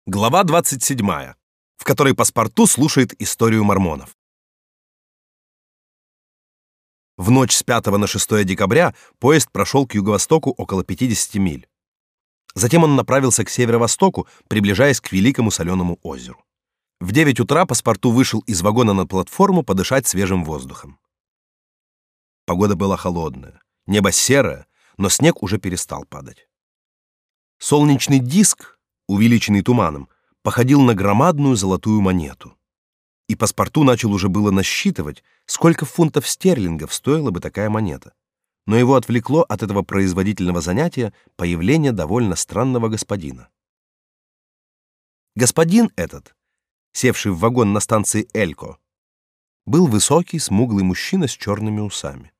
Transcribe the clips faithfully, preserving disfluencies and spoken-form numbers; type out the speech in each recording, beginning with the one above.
Глава двадцать седьмая, в которой паспорту слушает историю мормонов. В ночь с пятого на шестое декабря поезд прошел к юго-востоку около пятидесяти миль. Затем он направился к северо-востоку, приближаясь к Великому Соленому озеру. В девять утра паспорту вышел из вагона на платформу подышать свежим воздухом. Погода была холодная, небо серое, но снег уже перестал падать. Солнечный диск, увеличенный туманом, походил на громадную золотую монету. И паспорту начал уже было насчитывать, сколько фунтов стерлингов стоила бы такая монета. Но его отвлекло от этого производительного занятия появление довольно странного господина. Господин этот, севший в вагон на станции Элько, был высокий, смуглый мужчина с черными усами.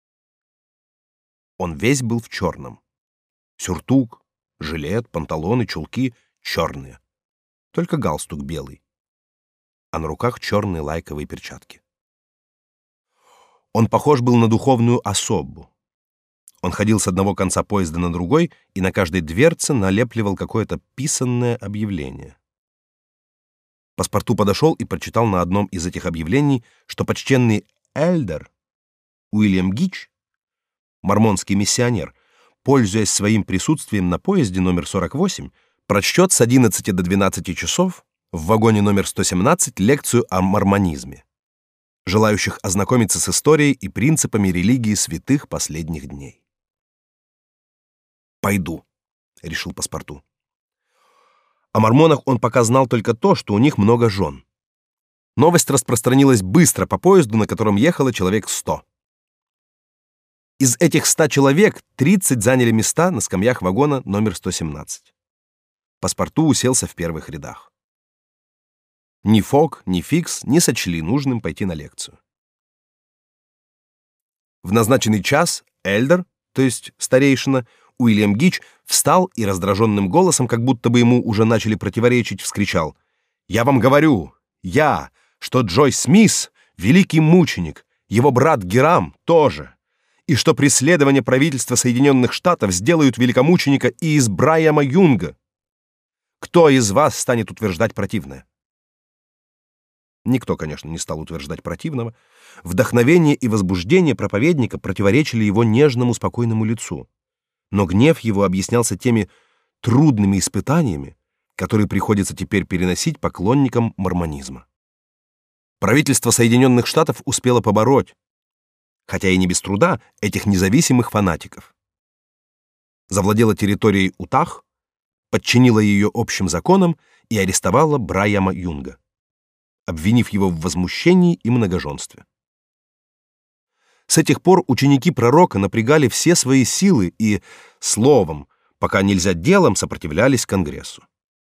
Он весь был в черном. Сюртук, жилет, панталоны, чулки черные. Только галстук белый. А на руках черные лайковые перчатки. Он похож был на духовную особу. Он ходил с одного конца поезда на другой и на каждой дверце налепливал какое-то писанное объявление. Паспорту подошел и прочитал на одном из этих объявлений, что почтенный эльдер Уильям Гич, мормонский миссионер, пользуясь своим присутствием на поезде номер сорок восемь, прочтет с одиннадцати до двенадцати часов в вагоне номер сто семнадцать лекцию о мормонизме, желающих ознакомиться с историей и принципами религии святых последних дней. «Пойду», — решил паспорту. О мормонах он пока знал только то, что у них много жен. Новость распространилась быстро по поезду, на котором ехало человек сто. Из этих ста человек тридцать заняли места на скамьях вагона номер сто семнадцать. Паспорту уселся в первых рядах. Ни Фок, ни Фикс не сочли нужным пойти на лекцию. В назначенный час эльдер, то есть старейшина, Уильям Гич, встал и раздраженным голосом, как будто бы ему уже начали противоречить, вскричал: «Я вам говорю, я, что Джой Смис — великий мученик, его брат Герам тоже, и что преследование правительства Соединенных Штатов сделают великомученика и из Брайама Юнга. Кто из вас станет утверждать противное?» Никто, конечно, не стал утверждать противного. Вдохновение и возбуждение проповедника противоречили его нежному, спокойному лицу. Но гнев его объяснялся теми трудными испытаниями, которые приходится теперь переносить поклонникам мормонизма. Правительство Соединенных Штатов успело побороть, хотя и не без труда, этих независимых фанатиков. Завладело территорией Утах, подчинило ее общим законам и арестовало Брайама Юнга, обвинив его в возмущении и многоженстве. С этих пор ученики пророка напрягали все свои силы и словом, пока нельзя делом, сопротивлялись Конгрессу.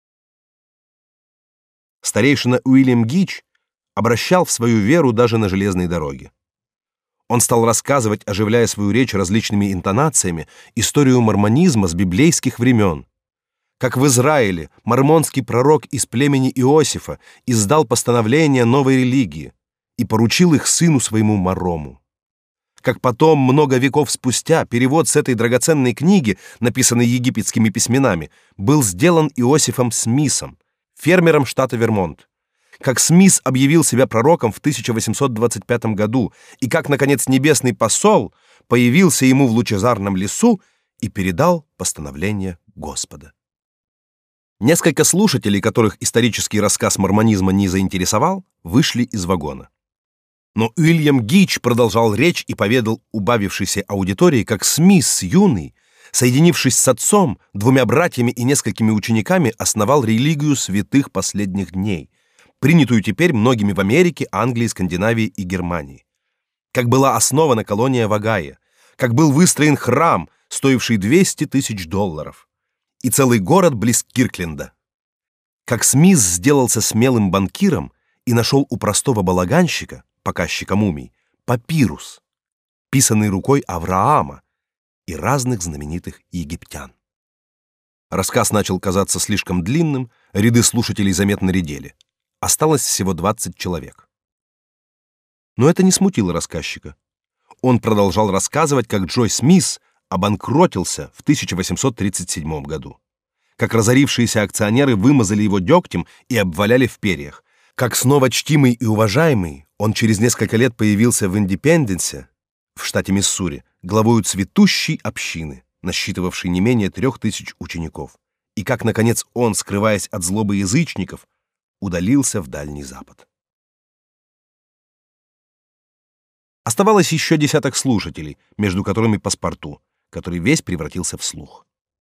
Старейшина Уильям Гич обращал в свою веру даже на железной дороге. Он стал рассказывать, оживляя свою речь различными интонациями, историю мормонизма с библейских времен. Как в Израиле мормонский пророк из племени Иосифа издал постановления новой религии и поручил их сыну своему Марому. Как потом, много веков спустя, перевод с этой драгоценной книги, написанной египетскими письменами, был сделан Иосифом Смисом, фермером штата Вермонт. Как Смис объявил себя пророком в тысяча восемьсот двадцать пятом году, и как, наконец, небесный посол появился ему в лучезарном лесу и передал постановление Господа. Несколько слушателей, которых исторический рассказ мормонизма не заинтересовал, вышли из вагона. Но Уильям Гич продолжал речь и поведал убавившейся аудитории, как Смис юный, соединившись с отцом, двумя братьями и несколькими учениками, основал религию святых последних дней, принятую теперь многими в Америке, Англии, Скандинавии и Германии. Как была основана колония в Огайо, как был выстроен храм, стоивший двести тысяч долларов, и целый город близ Киркленда. Как Смис сделался смелым банкиром и нашел у простого балаганщика, показчика мумий, папирус, писанный рукой Авраама и разных знаменитых египтян. Рассказ начал казаться слишком длинным, ряды слушателей заметно редели. Осталось всего двадцать человек. Но это не смутило рассказчика. Он продолжал рассказывать, как Джой Смис обанкротился в тысяча восемьсот тридцать седьмом году, как разорившиеся акционеры вымазали его дегтем и обваляли в перьях, как снова чтимый и уважаемый он через несколько лет появился в Индепенденсе, в штате Миссури, главою цветущей общины, насчитывавшей не менее трех тысяч учеников, и как, наконец, он, скрываясь от злобы язычников, удалился в Дальний Запад. Оставалось еще десяток слушателей, между которыми паспорту, который весь превратился в слух.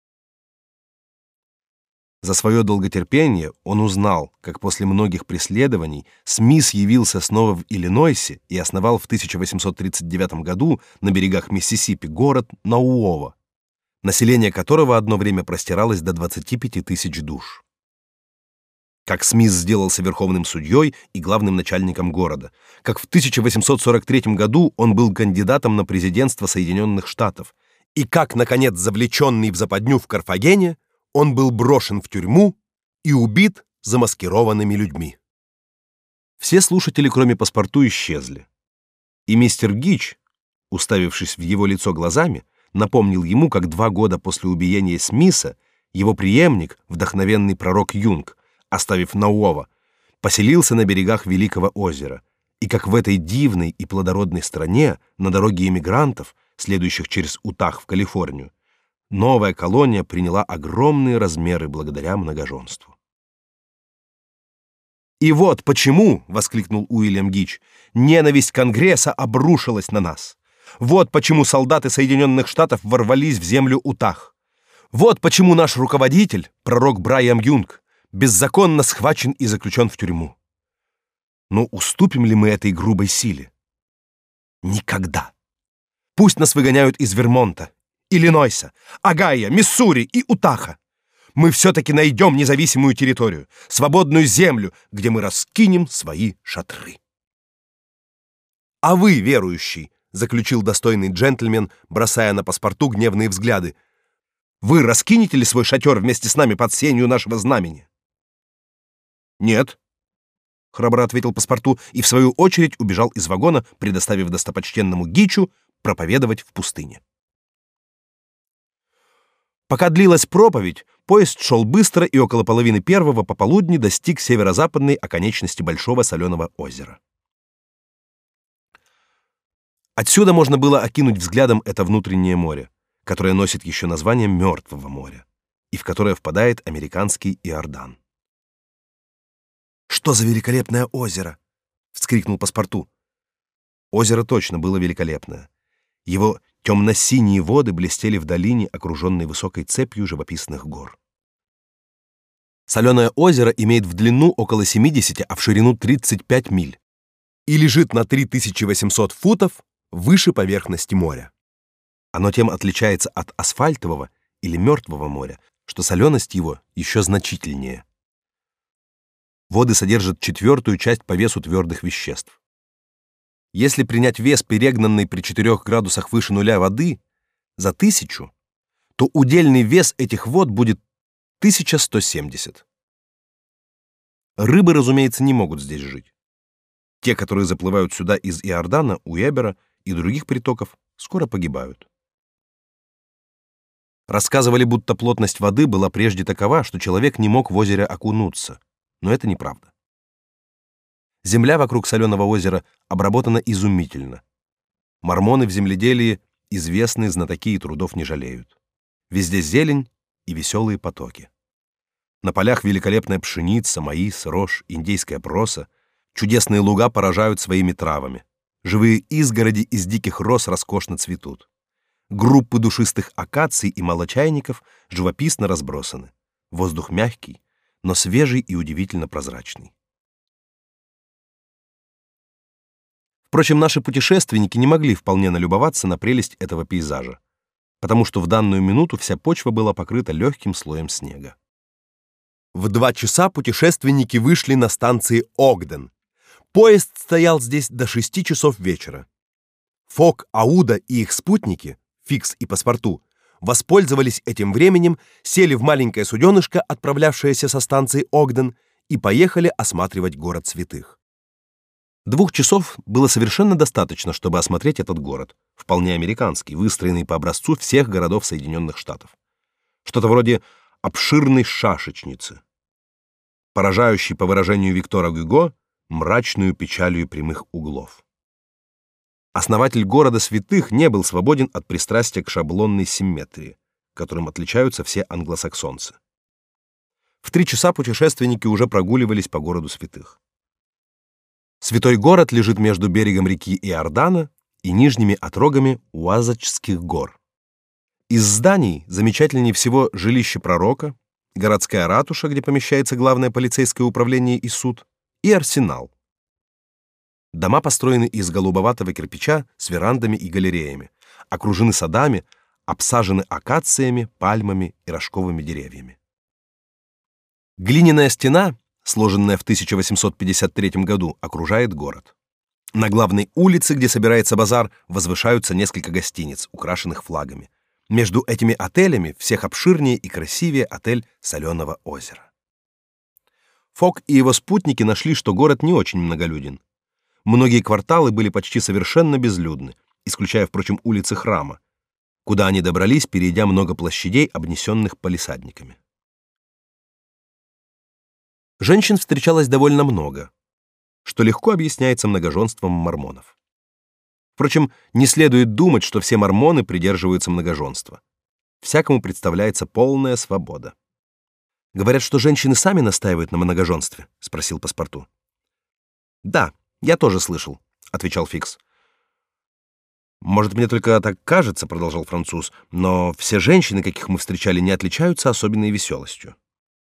За свое долготерпение он узнал, как после многих преследований Смис явился снова в Иллинойсе и основал в тысяча восемьсот тридцать девятом году на берегах Миссисипи город Науова, население которого одно время простиралось до двадцати пяти тысяч душ. Как Смис сделался верховным судьей и главным начальником города, как в тысяча восемьсот сорок третьем году он был кандидатом на президентство Соединенных Штатов, и как, наконец, завлеченный в западню в Карфагене, он был брошен в тюрьму и убит замаскированными людьми. Все слушатели, кроме паспорту, исчезли. И мистер Гич, уставившись в его лицо глазами, напомнил ему, как два года после убиения Смиса его преемник, вдохновенный пророк Юнг, оставив Науова, поселился на берегах Великого озера, и как в этой дивной и плодородной стране, на дороге иммигрантов, следующих через Утах в Калифорнию, новая колония приняла огромные размеры благодаря многоженству. «И вот почему, — воскликнул Уильям Гич, — ненависть Конгресса обрушилась на нас. Вот почему солдаты Соединенных Штатов ворвались в землю Утах. Вот почему наш руководитель, пророк Брайам Юнг, беззаконно схвачен и заключен в тюрьму. Но уступим ли мы этой грубой силе? Никогда. Пусть нас выгоняют из Вермонта, Иллинойса, Огайо, Миссури и Утаха. Мы все-таки найдем независимую территорию, свободную землю, где мы раскинем свои шатры. А вы, верующий, — заключил достойный джентльмен, бросая на паспорту гневные взгляды, — вы раскинете ли свой шатер вместе с нами под сенью нашего знамени? Нет, — храбро ответил паспорту и в свою очередь убежал из вагона, предоставив достопочтенному Гичу проповедовать в пустыне. Пока длилась проповедь, поезд шел быстро и около половины первого пополудни достиг северо-западной оконечности Большого соленого озера. Отсюда можно было окинуть взглядом это внутреннее море, которое носит еще название Мертвого моря, и в которое впадает американский Иордан. «Что за великолепное озеро!» — вскрикнул паспорту. Озеро точно было великолепное. Его темно-синие воды блестели в долине, окруженной высокой цепью живописных гор. Соленое озеро имеет в длину около семидесяти, а в ширину тридцать пять миль и лежит на три тысячи восемьсот футов выше поверхности моря. Оно тем отличается от асфальтового или мертвого моря, что соленость его еще значительнее. Воды содержат четвертую часть по весу твердых веществ. Если принять вес перегнанной при четырёх градусах выше нуля воды за тысячу, то удельный вес этих вод будет тысяча сто семьдесят. Рыбы, разумеется, не могут здесь жить. Те, которые заплывают сюда из Иордана, Уэбера и других притоков, скоро погибают. Рассказывали, будто плотность воды была прежде такова, что человек не мог в озере окунуться, но это неправда. Земля вокруг соленого озера обработана изумительно. Мормоны в земледелии известные знатоки и трудов не жалеют. Везде зелень и веселые потоки. На полях великолепная пшеница, маис, рожь, индейская проса. Чудесные луга поражают своими травами. Живые изгороди из диких роз роскошно цветут. Группы душистых акаций и молочайников живописно разбросаны. Воздух мягкий, но свежий и удивительно прозрачный. Впрочем, наши путешественники не могли вполне налюбоваться на прелесть этого пейзажа, потому что в данную минуту вся почва была покрыта легким слоем снега. В два часа путешественники вышли на станции Огден. Поезд стоял здесь до шести часов вечера. Фок, Ауда и их спутники, Фикс и паспорту, воспользовались этим временем, сели в маленькое суденышко, отправлявшееся со станции Огден, и поехали осматривать город святых. Двух часов было совершенно достаточно, чтобы осмотреть этот город, вполне американский, выстроенный по образцу всех городов Соединенных Штатов. Что-то вроде обширной шашечницы, поражающей, по выражению Виктора Гюго, мрачную печалью прямых углов. Основатель города святых не был свободен от пристрастия к шаблонной симметрии, которым отличаются все англосаксонцы. В три часа путешественники уже прогуливались по городу святых. Святой город лежит между берегом реки Иордана и нижними отрогами Уазачских гор. Из зданий замечательнее всего жилище пророка, городская ратуша, где помещается главное полицейское управление и суд, и арсенал. Дома построены из голубоватого кирпича с верандами и галереями, окружены садами, обсажены акациями, пальмами и рожковыми деревьями. Глиняная стена, сложенная в тысяча восемьсот пятьдесят третьем году, окружает город. На главной улице, где собирается базар, возвышаются несколько гостиниц, украшенных флагами. Между этими отелями всех обширнее и красивее отель Соленого озера. Фок и его спутники нашли, что город не очень многолюден. Многие кварталы были почти совершенно безлюдны, исключая, впрочем, улицы Храма, куда они добрались, перейдя много площадей, обнесенных палисадниками. Женщин встречалось довольно много, что легко объясняется многоженством мормонов. Впрочем, не следует думать, что все мормоны придерживаются многоженства. Всякому представляется полная свобода. «Говорят, что женщины сами настаивают на многоженстве?» — спросил паспорту. «Да, я тоже слышал», — отвечал Фикс. «Может, мне только так кажется», — продолжал француз, «но все женщины, каких мы встречали, не отличаются особенной веселостью».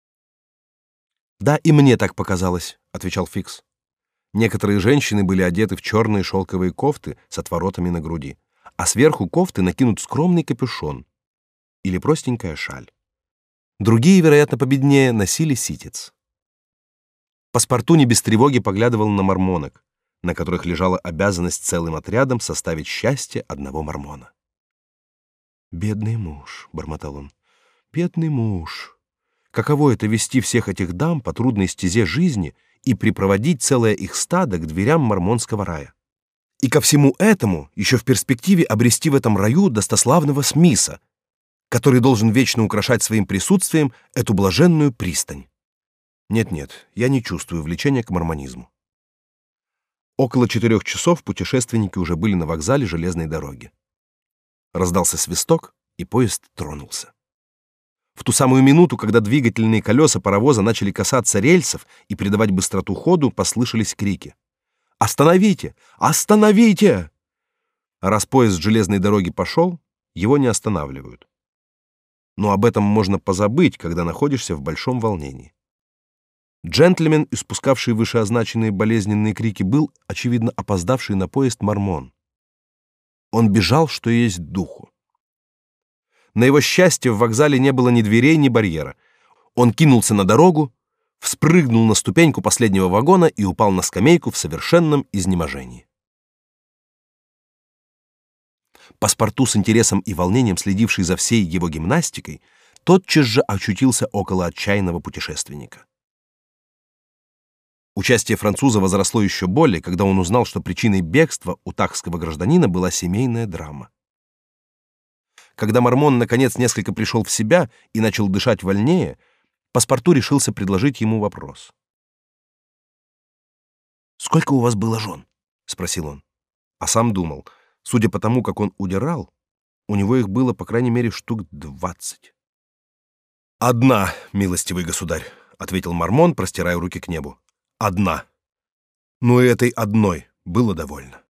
«Да, и мне так показалось», — отвечал Фикс. Некоторые женщины были одеты в черные шелковые кофты с отворотами на груди, а сверху кофты накинут скромный капюшон или простенькая шаль. Другие, вероятно, победнее, носили ситец. Паспорту не без тревоги поглядывал на мормонок, на которых лежала обязанность целым отрядом составить счастье одного мормона. «Бедный муж», — бормотал он, — «бедный муж. Каково это вести всех этих дам по трудной стезе жизни и припроводить целое их стадо к дверям мормонского рая? И ко всему этому еще в перспективе обрести в этом раю достославного Смиса, который должен вечно украшать своим присутствием эту блаженную пристань. Нет-нет, я не чувствую влечения к мормонизму». Около четырех часов путешественники уже были на вокзале железной дороги. Раздался свисток, и поезд тронулся. В ту самую минуту, когда двигательные колеса паровоза начали касаться рельсов и придавать быстроту ходу, послышались крики. «Остановите! Остановите!» А раз поезд с железной дороги пошел, его не останавливают. Но об этом можно позабыть, когда находишься в большом волнении. Джентльмен, испускавший вышеозначенные болезненные крики, был, очевидно, опоздавший на поезд мормон. Он бежал, что есть духу. На его счастье в вокзале не было ни дверей, ни барьера. Он кинулся на дорогу, вспрыгнул на ступеньку последнего вагона и упал на скамейку в совершенном изнеможении. Паспорту, с интересом и волнением следивший за всей его гимнастикой, тотчас же очутился около отчаянного путешественника. Участие француза возросло еще более, когда он узнал, что причиной бегства утахского гражданина была семейная драма. Когда мормон наконец несколько пришел в себя и начал дышать вольнее, паспорту решился предложить ему вопрос. «Сколько у вас было жен?» — спросил он. А сам думал, судя по тому, как он удирал, у него их было, по крайней мере, штук двадцать. «Одна, милостивый государь», — ответил мормон, простирая руки к небу. «Одна. Но и этой одной было довольно».